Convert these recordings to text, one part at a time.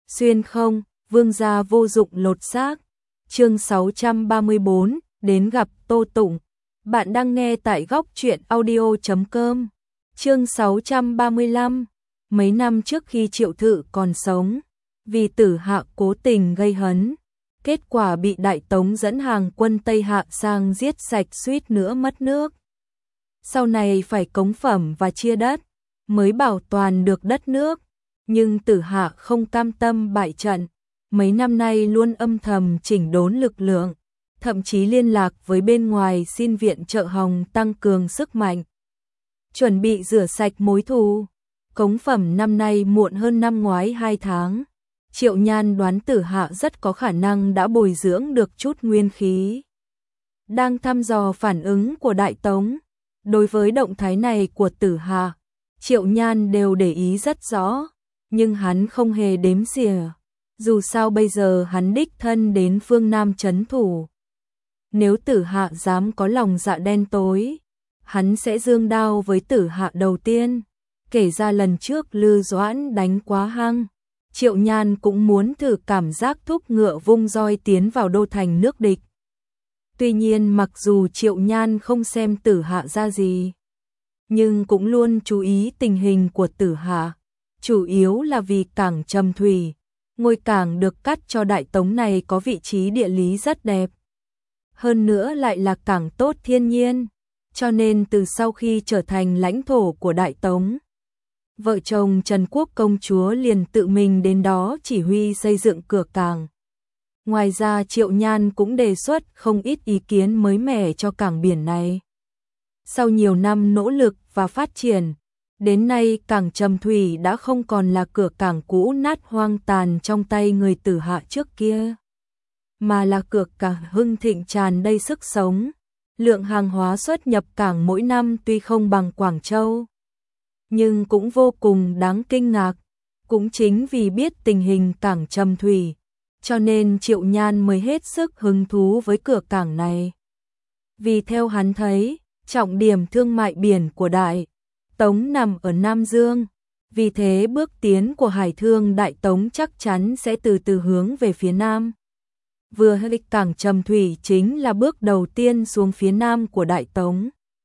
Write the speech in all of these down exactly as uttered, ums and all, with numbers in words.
Xuyên không, vương gia vô dụng lột xác. Chương sáu trăm ba mươi bốn, đến gặp Tô Tụng. Bạn đang nghe tại góc truyện audio chấm com. Chương sáu trăm ba mươi lăm. Mấy năm trước khi Triệu Thự còn sống, vì Tử Hạ cố tình gây hấn, kết quả bị Đại Tống dẫn hàng quân Tây Hạ sang giết sạch, suýt nữa mất nước. Sau này phải cống phẩm và chia đất, mới bảo toàn được đất nước. Nhưng Tử Hạ không cam tâm bại trận, mấy năm nay luôn âm thầm chỉnh đốn lực lượng, thậm chí liên lạc với bên ngoài xin viện trợ hòng tăng cường sức mạnh, chuẩn bị rửa sạch mối thù. Cống phẩm năm nay muộn hơn năm ngoái hai tháng. Triệu Nhan đoán Tử Hạ rất có khả năng đã bồi dưỡng được chút nguyên khí, đang thăm dò phản ứng của Đại Tống. Đối với động thái này của Tử Hạ, Triệu Nhan đều để ý rất rõ, nhưng hắn không hề đếm xỉa. Dù sao bây giờ hắn đích thân đến phương Nam trấn thủ. Nếu Tử Hạ dám có lòng dạ đen tối, hắn sẽ giương đao với Tử Hạ đầu tiên. Kể ra lần trước Lư Doãn đánh quá hăng, Triệu Nhan cũng muốn thử cảm giác thúc ngựa vung roi tiến vào đô thành nước địch. Tuy nhiên mặc dù Triệu Nhan không xem Tử Hạ ra gì, nhưng cũng luôn chú ý tình hình của Tử Hạ, chủ yếu là vì cảng Trầm Thủy. Ngôi cảng được cắt cho Đại Tống này có vị trí địa lý rất đẹp, hơn nữa lại là cảng tốt thiên nhiên, cho nên từ sau khi trở thành lãnh thổ của Đại Tống, vợ chồng Trần Quốc công chúa liền tự mình đến đó chỉ huy xây dựng cửa cảng. Ngoài ra Triệu Nhan cũng đề xuất không ít ý kiến mới mẻ cho cảng biển này. Sau nhiều năm nỗ lực và phát triển, đến nay cảng Trầm Thủy đã không còn là cửa cảng cũ nát hoang tàn trong tay người Tử Hạ trước kia, mà là cửa cảng hưng thịnh tràn đầy sức sống. Lượng hàng hóa xuất nhập cảng mỗi năm tuy không bằng Quảng Châu, nhưng cũng vô cùng đáng kinh ngạc. Cũng chính vì biết tình hình cảng Trầm Thủy, cho nên Triệu Nhan mới hết sức hứng thú với cửa cảng này. Vì theo hắn thấy, trọng điểm thương mại biển của Đại Tống nằm ở Nam Dương, vì thế bước tiến của hải thương Đại Tống chắc chắn sẽ từ từ hướng về phía Nam. Vừa hay cảng Trầm Thủy chính là bước đầu tiên xuống phía Nam của Đại Tống,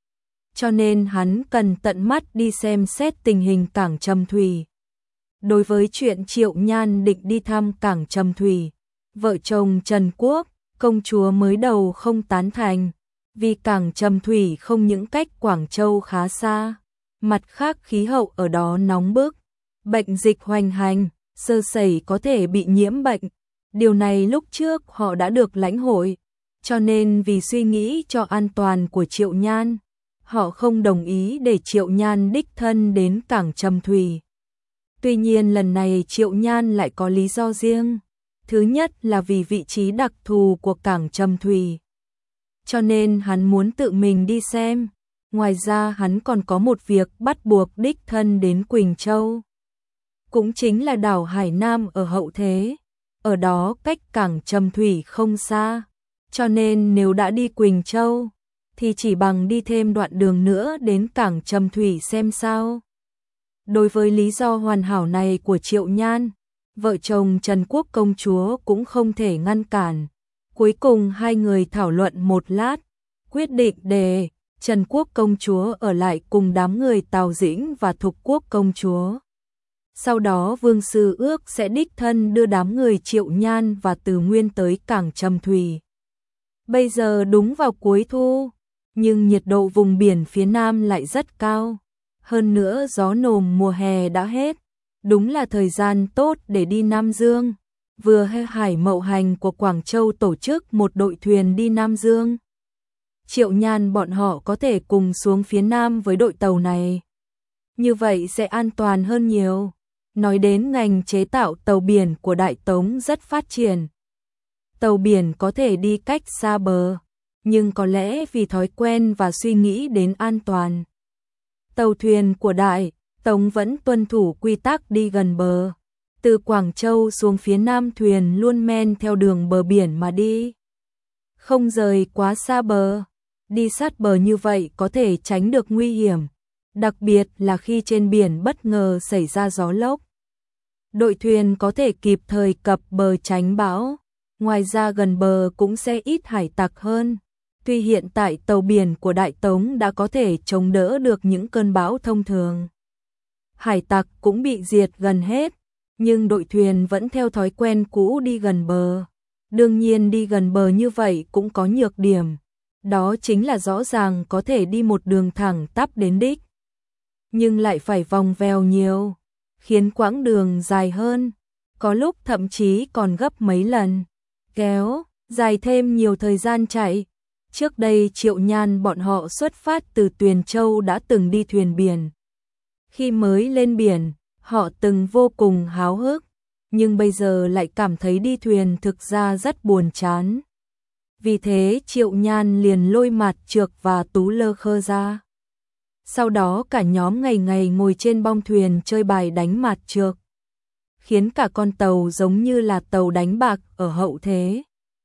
cho nên hắn cần tận mắt đi xem xét tình hình cảng Trầm Thủy. Đối với chuyện Triệu Nhan định đi thăm cảng Trầm Thủy, vợ chồng Trần Quốc công chúa mới đầu không tán thành, vì cảng Trầm Thủy không những cách Quảng Châu khá xa, mặt khác khí hậu ở đó nóng bức, bệnh dịch hoành hành, sơ sẩy có thể bị nhiễm bệnh. Điều này lúc trước họ đã được lãnh hội, cho nên vì suy nghĩ cho an toàn của Triệu Nhan, họ không đồng ý để Triệu Nhan đích thân đến cảng Trầm Thủy. Tuy nhiên lần này Triệu Nhan lại có lý do riêng. Thứ nhất là vì vị trí đặc thù của cảng Trầm Thủy, cho nên hắn muốn tự mình đi xem. Ngoài ra hắn còn có một việc bắt buộc đích thân đến Quỳnh Châu, cũng chính là đảo Hải Nam ở hậu thế. Ở đó cách cảng Trầm Thủy không xa, cho nên nếu đã đi Quỳnh Châu, thì chỉ bằng đi thêm đoạn đường nữa đến cảng Trầm Thủy xem sao. Đối với lý do hoàn hảo này của Triệu Nhan, vợ chồng Trần Quốc công chúa cũng không thể ngăn cản. Cuối cùng hai người thảo luận một lát, quyết định để Trần Quốc công chúa ở lại cùng đám người Tào Dĩnh và Thục Quốc công chúa. Sau đó Vương Sư ước sẽ đích thân đưa đám người Triệu Nhan và Từ Nguyên tới cảng Trầm Thủy. Bây giờ đúng vào cuối thu, nhưng nhiệt độ vùng biển phía Nam lại rất cao. Hơn nữa gió nồm mùa hè đã hết, đúng là thời gian tốt để đi Nam Dương. Vừa Hải Mậu Hành của Quảng Châu tổ chức một đội thuyền đi Nam Dương. Triệu Nhan bọn họ có thể cùng xuống phía Nam với đội tàu này. Như vậy sẽ an toàn hơn nhiều. Nói đến ngành chế tạo tàu biển của Đại Tống rất phát triển. Tàu biển có thể đi cách xa bờ, nhưng có lẽ vì thói quen và suy nghĩ đến an toàn, tàu thuyền của Đại Tống vẫn tuân thủ quy tắc đi gần bờ. Từ Quảng Châu xuống phía Nam thuyền luôn men theo đường bờ biển mà đi, không rời quá xa bờ. Đi sát bờ như vậy có thể tránh được nguy hiểm, đặc biệt là khi trên biển bất ngờ xảy ra gió lốc. đội thuyền có thể kịp thời cập bờ tránh bão. Ngoài ra gần bờ cũng sẽ ít hải tặc hơn. Tuy hiện tại tàu biển của Đại Tống đã có thể chống đỡ được những cơn bão thông thường. Hải tặc cũng bị diệt gần hết, nhưng đội thuyền vẫn theo thói quen cũ đi gần bờ. Đương nhiên đi gần bờ như vậy cũng có nhược điểm. Đó chính là rõ ràng có thể đi một đường thẳng tắp đến đích, nhưng lại phải vòng vèo nhiều, khiến quãng đường dài hơn, có lúc thậm chí còn gấp mấy lần, kéo dài thêm nhiều thời gian chạy. Trước đây Triệu Nhan bọn họ xuất phát từ Tuyền Châu đã từng đi thuyền biển. Khi mới lên biển, họ từng vô cùng háo hức, nhưng bây giờ lại cảm thấy đi thuyền thực ra rất buồn chán. Vì thế Triệu Nhan liền lôi Mạt Trược và Tú Lơ Khơ ra. Sau đó cả nhóm ngày ngày ngồi trên bong thuyền chơi bài đánh Mạt Trược, khiến cả con tàu giống như là tàu đánh bạc ở hậu thế.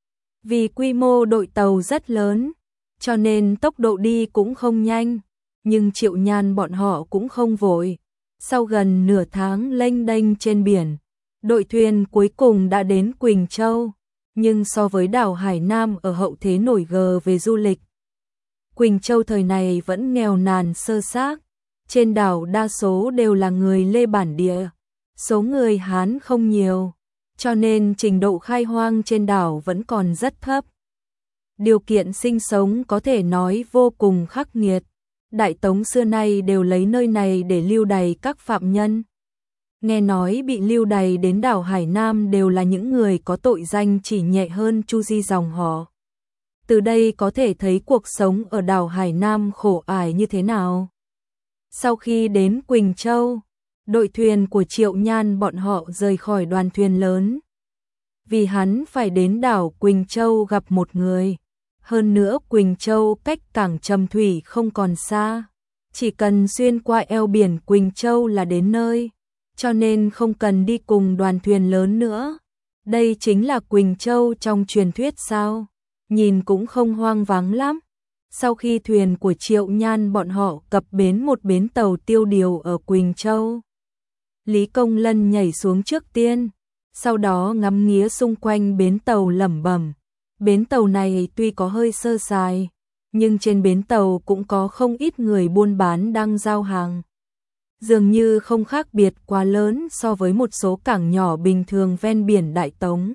Vì quy mô đội tàu rất lớn, cho nên tốc độ đi cũng không nhanh, nhưng Triệu Nhan bọn họ cũng không vội. Sau gần nửa tháng lênh đênh trên biển, đội thuyền cuối cùng đã đến Quỳnh Châu, nhưng so với đảo Hải Nam ở hậu thế nổi gờ về du lịch, Quỳnh Châu thời này vẫn nghèo nàn sơ xác. Trên đảo đa số đều là người Lê bản địa, số người Hán không nhiều, cho nên trình độ khai hoang trên đảo vẫn còn rất thấp. Điều kiện sinh sống có thể nói vô cùng khắc nghiệt. Đại Tống xưa nay đều lấy nơi này để lưu đày các phạm nhân. Nghe nói bị lưu đày đến đảo Hải Nam đều là những người có tội danh chỉ nhẹ hơn Chu Di dòng họ. Từ đây có thể thấy cuộc sống ở đảo Hải Nam khổ ải như thế nào. Sau khi đến Quỳnh Châu, đội thuyền của Triệu Nhan bọn họ rời khỏi đoàn thuyền lớn. Vì hắn phải đến đảo Quỳnh Châu gặp một người. Hơn nữa Quỳnh Châu cách cảng Trầm Thủy không còn xa, chỉ cần xuyên qua eo biển Quỳnh Châu là đến nơi, cho nên không cần đi cùng đoàn thuyền lớn nữa. Đây chính là Quỳnh Châu trong truyền thuyết sao? Nhìn cũng không hoang vắng lắm. Sau khi thuyền của Triệu Nhan bọn họ cập bến một bến tàu tiêu điều ở Quỳnh Châu, Lý Công Lân nhảy xuống trước tiên, sau đó ngắm nghía xung quanh bến tàu lẩm bẩm. Bến tàu này tuy có hơi sơ sài, nhưng trên bến tàu cũng có không ít người buôn bán đang giao hàng. Dường như không khác biệt quá lớn so với một số cảng nhỏ bình thường ven biển Đại Tống.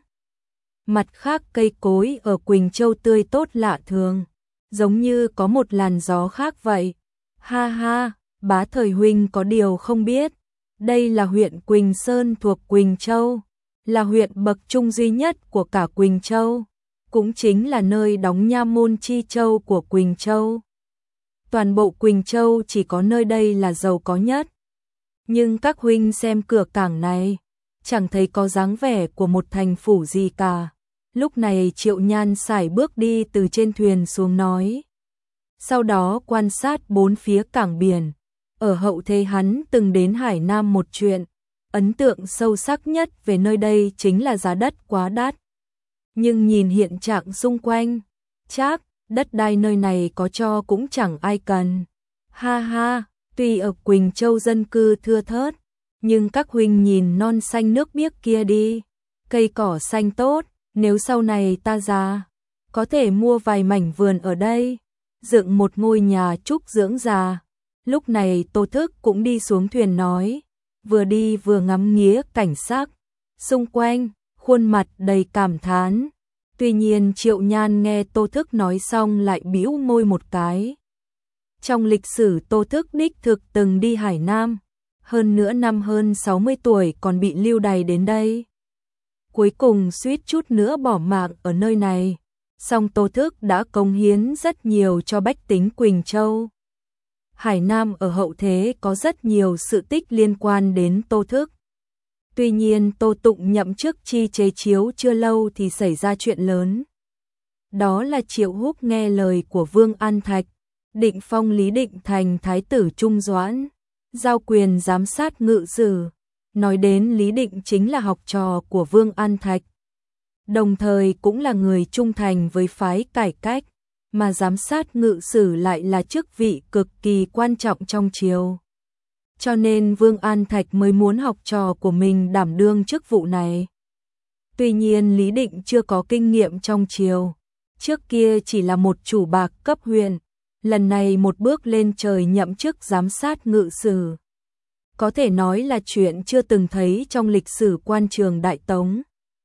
Mặt khác cây cối ở Quỳnh Châu tươi tốt lạ thường, giống như có một làn gió khác vậy. Ha ha, Bá Thời huynh có điều không biết, đây là huyện Quỳnh Sơn thuộc Quỳnh Châu, là huyện bậc trung duy nhất của cả Quỳnh Châu, cũng chính là nơi đóng nha môn Chi Châu của Quỳnh Châu. Toàn bộ Quỳnh Châu chỉ có nơi đây là giàu có nhất. Nhưng các huynh xem cửa cảng này, chẳng thấy có dáng vẻ của một thành phủ gì cả. Lúc này Triệu Nhan sải bước đi từ trên thuyền xuống nói. Sau đó quan sát bốn phía cảng biển. Ở hậu thế hắn từng đến Hải Nam một chuyện. Ấn tượng sâu sắc nhất về nơi đây chính là giá đất quá đắt. Nhưng nhìn hiện trạng xung quanh, chắc đất đai nơi này có cho cũng chẳng ai cần. Ha ha, tuy ở Quỳnh Châu dân cư thưa thớt, nhưng các huynh nhìn non xanh nước biếc kia đi, cây cỏ xanh tốt, nếu sau này ta già, có thể mua vài mảnh vườn ở đây, dựng một ngôi nhà trúc dưỡng già. Lúc này Tô Thức cũng đi xuống thuyền nói, vừa đi vừa ngắm nghía cảnh sắc xung quanh, khuôn mặt đầy cảm thán. Tuy nhiên Triệu Nhan nghe Tô Thức nói xong lại bĩu môi một cái. Trong lịch sử Tô Thức đích thực từng đi Hải Nam, hơn nữa năm hơn sáu mươi tuổi còn bị lưu đày đến đây. Cuối cùng suýt chút nữa bỏ mạng ở nơi này, song Tô Thức đã cống hiến rất nhiều cho bách tính Quỳnh Châu. Hải Nam ở hậu thế có rất nhiều sự tích liên quan đến Tô Thức. Tuy nhiên Tô Tụng nhậm chức chi chế chiếu chưa lâu thì xảy ra chuyện lớn. Đó là Triệu Húc nghe lời của Vương An Thạch, định phong Lý Định thành thái tử Trung Doãn, giao quyền giám sát ngự sử. Nói đến Lý Định chính là học trò của Vương An Thạch, đồng thời cũng là người trung thành với phái cải cách, mà giám sát ngự sử lại là chức vị cực kỳ quan trọng trong triều. cho nên Vương An Thạch mới muốn học trò của mình đảm đương chức vụ này. Tuy nhiên Lý Định chưa có kinh nghiệm trong triều, trước kia chỉ là một chủ bạc cấp huyện, lần này một bước lên trời nhậm chức giám sát ngự sử. Có thể nói là chuyện chưa từng thấy trong lịch sử quan trường Đại Tống.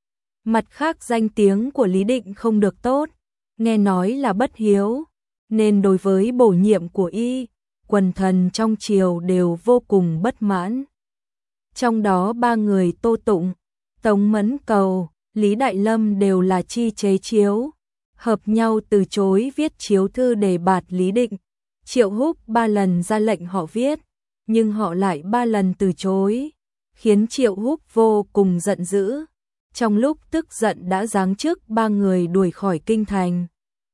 Mặt khác danh tiếng của Lý Định không được tốt, nghe nói là bất hiếu, nên đối với bổ nhiệm của y, quần thần trong triều đều vô cùng bất mãn. Trong đó ba người Tô Tụng, Tống Mẫn Cầu, Lý Đại Lâm đều là chi chế chiếu, hợp nhau từ chối viết chiếu thư đề bạt Lý Định. Triệu Húc ba lần ra lệnh họ viết, nhưng họ lại ba lần từ chối, khiến Triệu Húc vô cùng giận dữ. Trong lúc tức giận đã giáng chức ba người đuổi khỏi kinh thành.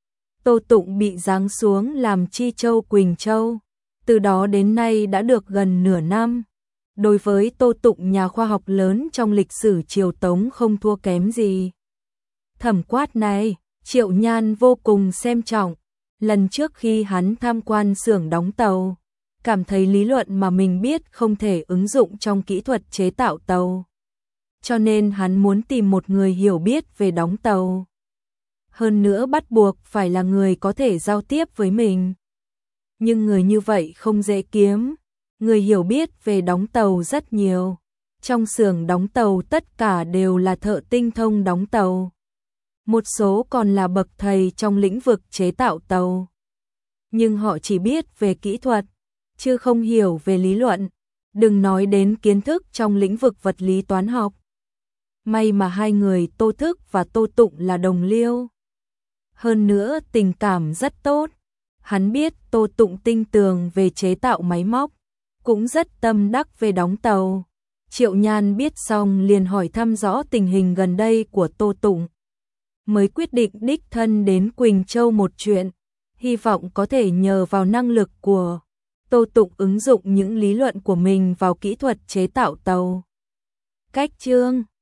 Tô Tụng bị giáng xuống làm Chi Châu Quỳnh Châu, từ đó đến nay đã được gần nửa năm. Đối với Tô Tụng, nhà khoa học lớn trong lịch sử triều Tống không thua kém gì. Thẩm Quát này, Triệu Nhan vô cùng xem trọng. Lần trước khi hắn tham quan xưởng đóng tàu, cảm thấy lý luận mà mình biết không thể ứng dụng trong kỹ thuật chế tạo tàu. Cho nên hắn muốn tìm một người hiểu biết về đóng tàu. Hơn nữa bắt buộc phải là người có thể giao tiếp với mình. Nhưng người như vậy không dễ kiếm, người hiểu biết về đóng tàu rất nhiều. Trong xưởng đóng tàu tất cả đều là thợ tinh thông đóng tàu. Một số còn là bậc thầy trong lĩnh vực chế tạo tàu. Nhưng họ chỉ biết về kỹ thuật, chứ không hiểu về lý luận, đừng nói đến kiến thức trong lĩnh vực vật lý toán học. May mà hai người Tô Thức và Tô Tụng là đồng liêu. Hơn nữa tình cảm rất tốt. Hắn biết Tô Tụng tinh tường về chế tạo máy móc, cũng rất tâm đắc về đóng tàu. Triệu Nhan biết xong liền hỏi thăm rõ tình hình gần đây của Tô Tụng, mới quyết định đích thân đến Quỳnh Châu một chuyện, hy vọng có thể nhờ vào năng lực của Tô Tụng ứng dụng những lý luận của mình vào kỹ thuật chế tạo tàu. Cách chương